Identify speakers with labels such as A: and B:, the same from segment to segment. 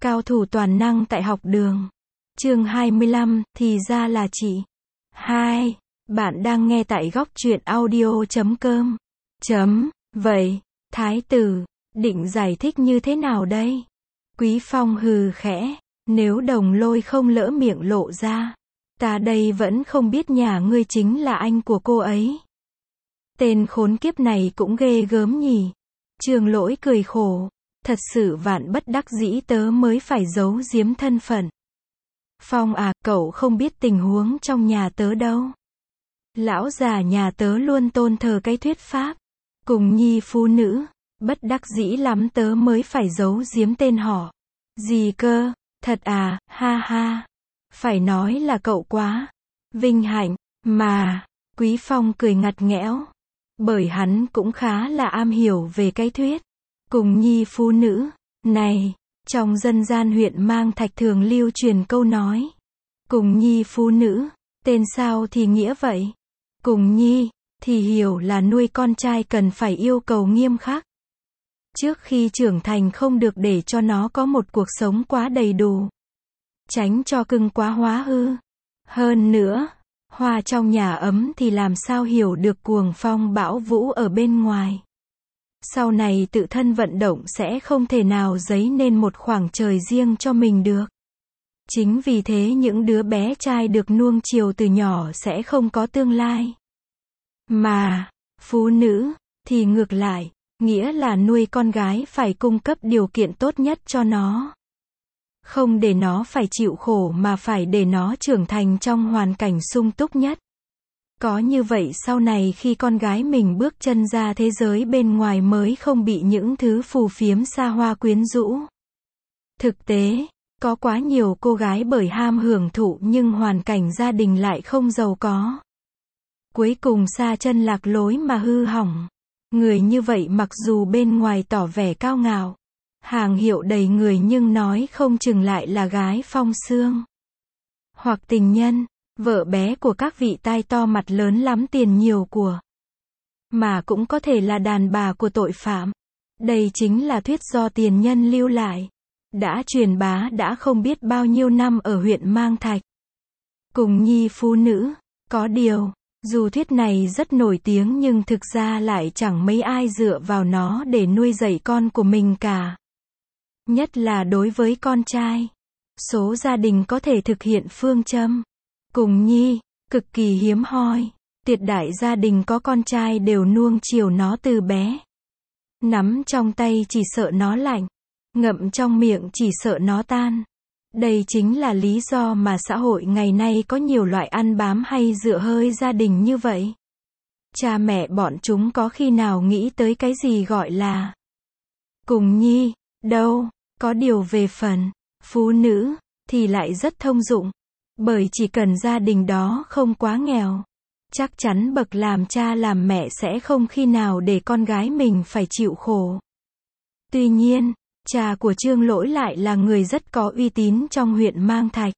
A: Cao thủ toàn năng tại học đường. Chương 25, thì ra là chị. 2. Bạn đang nghe tại góc truyện audio.com. Vậy, thái tử, định giải thích như thế nào đây? Quý Phong hừ khẽ, nếu Đồng Lôi không lỡ miệng lộ ra, ta đây vẫn không biết nhà ngươi chính là anh của cô ấy. Tên khốn kiếp này cũng ghê gớm nhỉ. Trường Lỗi cười khổ, thật sự vạn bất đắc dĩ tớ mới phải giấu giếm thân phận. Phong à, cậu không biết tình huống trong nhà tớ đâu. Lão già nhà tớ luôn tôn thờ cái thuyết pháp cùng nhi phu nữ, bất đắc dĩ lắm tớ mới phải giấu giếm tên họ. Gì cơ, thật à, ha ha. Phải nói là cậu quá vinh hạnh, mà. Quý Phong cười ngặt nghẽo, bởi hắn cũng khá là am hiểu về cái thuyết cùng nhi phu nữ này. Trong dân gian huyện Mang Thạch thường lưu truyền câu nói cùng nhi phu nữ, tên sao thì nghĩa vậy. Cùng nhi thì hiểu là nuôi con trai cần phải yêu cầu nghiêm khắc. Trước khi trưởng thành không được để cho nó có một cuộc sống quá đầy đủ, tránh cho cưng quá hóa hư. Hơn nữa, hoa trong nhà ấm thì làm sao hiểu được cuồng phong bão vũ ở bên ngoài. Sau này tự thân vận động sẽ không thể nào dấy nên một khoảng trời riêng cho mình được. Chính vì thế những đứa bé trai được nuông chiều từ nhỏ sẽ không có tương lai. Mà, phú nữ, thì ngược lại, nghĩa là nuôi con gái phải cung cấp điều kiện tốt nhất cho nó. Không để nó phải chịu khổ mà phải để nó trưởng thành trong hoàn cảnh sung túc nhất. Có như vậy sau này khi con gái mình bước chân ra thế giới bên ngoài mới không bị những thứ phù phiếm xa hoa quyến rũ. Thực tế, có quá nhiều cô gái bởi ham hưởng thụ nhưng hoàn cảnh gia đình lại không giàu có. Cuối cùng sa chân lạc lối mà hư hỏng. Người như vậy mặc dù bên ngoài tỏ vẻ cao ngạo, hàng hiệu đầy người nhưng nói không chừng lại là gái phong xương. Hoặc tình nhân, vợ bé của các vị tai to mặt lớn lắm tiền nhiều của. Mà cũng có thể là đàn bà của tội phạm. Đây chính là thuyết do tiền nhân lưu lại, đã truyền bá đã không biết bao nhiêu năm ở huyện Mang Thạch. Cùng nhi phu nữ, có điều, dù thuyết này rất nổi tiếng nhưng thực ra lại chẳng mấy ai dựa vào nó để nuôi dạy con của mình cả. Nhất là đối với con trai. Số gia đình có thể thực hiện phương châm cùng nhi, cực kỳ hiếm hoi. Tuyệt đại gia đình có con trai đều nuông chiều nó từ bé. Nắm trong tay chỉ sợ nó lạnh, ngậm trong miệng chỉ sợ nó tan. Đây chính là lý do mà xã hội ngày nay có nhiều loại ăn bám hay dựa hơi gia đình như vậy. Cha mẹ bọn chúng có khi nào nghĩ tới cái gì gọi là cùng nhi, đâu. Có điều về phần phú nữ, thì lại rất thông dụng. Bởi chỉ cần gia đình đó không quá nghèo, chắc chắn bậc làm cha làm mẹ sẽ không khi nào để con gái mình phải chịu khổ. Tuy nhiên, cha của Trương Lỗi lại là người rất có uy tín trong huyện Mang Thạch.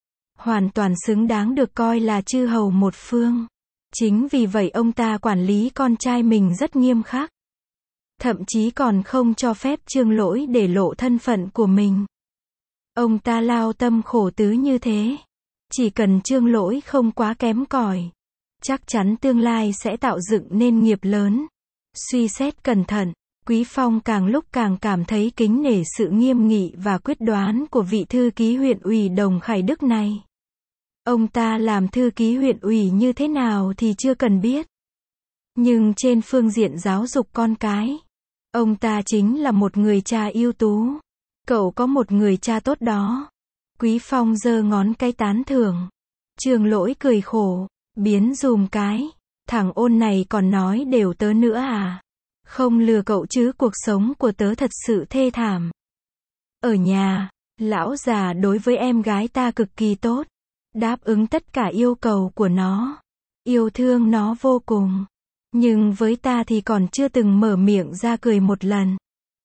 A: Hoàn toàn xứng đáng được coi là chư hầu một phương. Chính vì vậy ông ta quản lý con trai mình rất nghiêm khắc. Thậm chí còn không cho phép Trương Lỗi để lộ thân phận của mình. Ông ta lao tâm khổ tứ như thế. Chỉ cần Trương Lỗi không quá kém cỏi, chắc chắn tương lai sẽ tạo dựng nên nghiệp lớn. Suy xét cẩn thận, Quý Phong càng lúc càng cảm thấy kính nể sự nghiêm nghị và quyết đoán của vị thư ký huyện ủy Đồng Khải Đức này. Ông ta làm thư ký huyện ủy như thế nào thì chưa cần biết. Nhưng trên phương diện giáo dục con cái, ông ta chính là một người cha ưu tú. Cậu có một người cha tốt đó. Quý Phong giơ ngón cái tán thưởng. Trương Lỗi cười khổ, biến dùm cái. Thằng ôn này còn nói đều tớ nữa à? Không lừa cậu chứ, cuộc sống của tớ thật sự thê thảm. Ở nhà, lão già đối với em gái ta cực kỳ tốt. Đáp ứng tất cả yêu cầu của nó. Yêu thương nó vô cùng. Nhưng với ta thì còn chưa từng mở miệng ra cười một lần.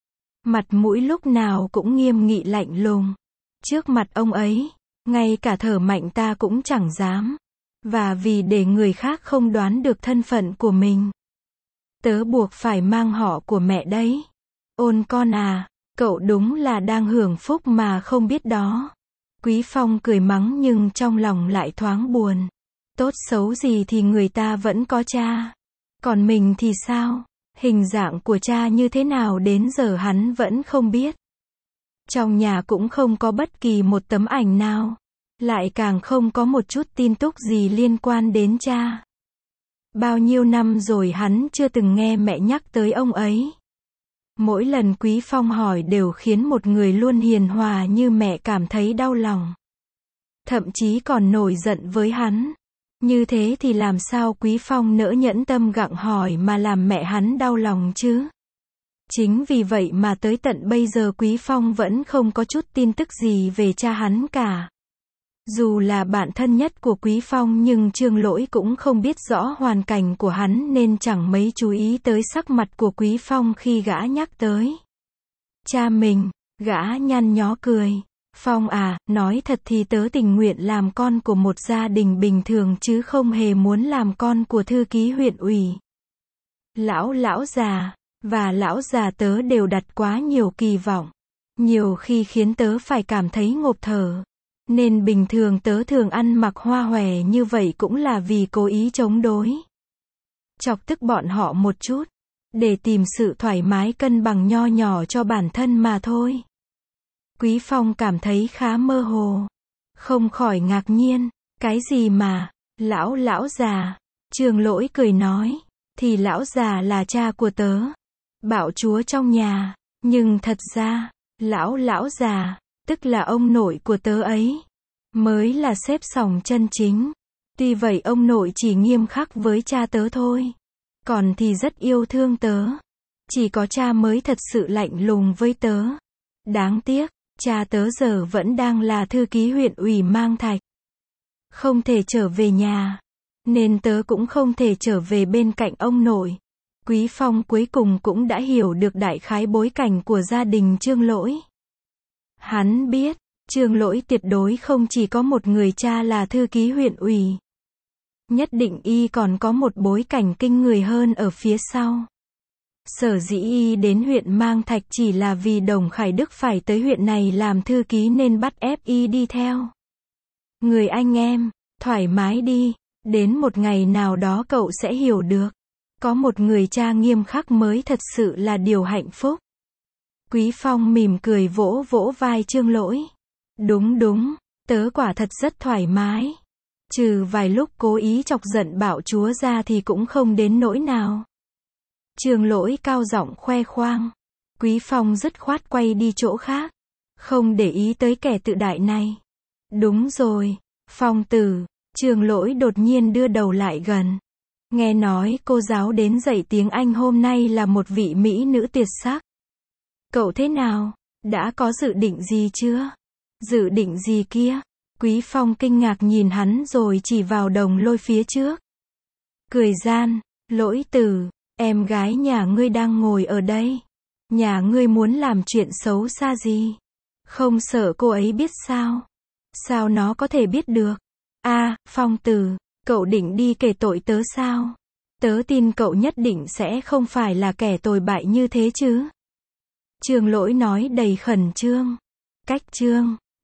A: Mặt mũi lúc nào cũng nghiêm nghị lạnh lùng. Trước mặt ông ấy, ngay cả thở mạnh ta cũng chẳng dám. Và vì để người khác không đoán được thân phận của mình, tớ buộc phải mang họ của mẹ đấy. Ôn con à, Cậu đúng là đang hưởng phúc mà không biết đó. Quý Phong cười mắng nhưng trong lòng lại thoáng buồn. Tốt xấu gì thì người ta vẫn có cha. Còn mình thì sao? Hình dạng của cha như thế nào đến giờ hắn vẫn không biết. Trong nhà cũng không có bất kỳ một tấm ảnh nào. Lại càng không có một chút tin tức gì liên quan đến cha. Bao nhiêu năm rồi hắn chưa từng nghe mẹ nhắc tới ông ấy. Mỗi lần Quý Phong hỏi đều khiến một người luôn hiền hòa như mẹ cảm thấy đau lòng. Thậm chí còn nổi giận với hắn. Như thế thì làm sao Quý Phong nỡ nhẫn tâm gặng hỏi mà làm mẹ hắn đau lòng chứ? Chính vì vậy mà tới tận bây giờ Quý Phong vẫn không có chút tin tức gì về cha hắn cả. Dù là bạn thân nhất của Quý Phong nhưng Trương Lỗi cũng không biết rõ hoàn cảnh của hắn nên chẳng mấy chú ý tới sắc mặt của Quý Phong khi gã nhắc tới. Cha mình, gã nhăn nhó cười. Phong à, nói thật thì tớ tình nguyện làm con của một gia đình bình thường chứ không hề muốn làm con của thư ký huyện ủy. Lão già, và lão già tớ đều đặt quá nhiều kỳ vọng. Nhiều khi khiến tớ phải cảm thấy ngộp thở. Nên bình thường tớ thường ăn mặc hoa hòe như vậy cũng là vì cố ý chống đối. Chọc tức bọn họ một chút. Để tìm sự thoải mái cân bằng nho nhỏ cho bản thân mà thôi. Quý Phong cảm thấy khá mơ hồ. Không khỏi ngạc nhiên. Cái gì mà, lão già. Trương Lỗi cười nói. Thì lão già là cha của tớ. Bạo chúa trong nhà. Nhưng thật ra, lão già, tức là ông nội của tớ ấy. Mới là xếp sòng chân chính. Tuy vậy ông nội chỉ nghiêm khắc với cha tớ thôi. Còn thì rất yêu thương tớ. Chỉ có cha mới thật sự lạnh lùng với tớ. Đáng tiếc, cha tớ giờ vẫn đang là thư ký huyện ủy Mang Thạch. Không thể trở về nhà. Nên tớ cũng không thể trở về bên cạnh ông nội. Quý Phong cuối cùng cũng đã hiểu được đại khái bối cảnh của gia đình Trương Lỗi. Hắn biết, Trương Lỗi tuyệt đối không chỉ có một người cha là thư ký huyện ủy. Nhất định y còn có một bối cảnh kinh người hơn ở phía sau. Sở dĩ y đến huyện Mang Thạch chỉ là vì Đồng Khải Đức phải tới huyện này làm thư ký nên bắt ép y đi theo. Người anh em, thoải mái đi, đến một ngày nào đó cậu sẽ hiểu được. Có một người cha nghiêm khắc mới thật sự là điều hạnh phúc. Quý Phong mỉm cười vỗ vỗ vai Trương Lỗi. Đúng, tớ quả thật rất thoải mái. Trừ vài lúc cố ý chọc giận bạo chúa ra thì cũng không đến nỗi nào. Trương Lỗi cao giọng khoe khoang. Quý Phong dứt khoát quay đi chỗ khác. Không để ý tới kẻ tự đại này. Đúng rồi, Phong tử. Trương Lỗi đột nhiên đưa đầu lại gần. Nghe nói cô giáo đến dạy tiếng Anh hôm nay là một vị mỹ nữ tuyệt sắc. Cậu thế nào? Đã có dự định gì chưa? Dự định gì kia? Quý Phong kinh ngạc nhìn hắn rồi chỉ vào Đồng Lôi phía trước. Cười gian, Lỗi tử, em gái nhà ngươi đang ngồi ở đây. Nhà ngươi muốn làm chuyện xấu xa gì? Không sợ cô ấy biết sao? Sao nó có thể biết được? Phong tử, cậu định đi kể tội tớ sao? Tớ tin cậu nhất định sẽ không phải là kẻ tồi bại như thế chứ? Trương Lỗi nói đầy khẩn trương. Cách trương.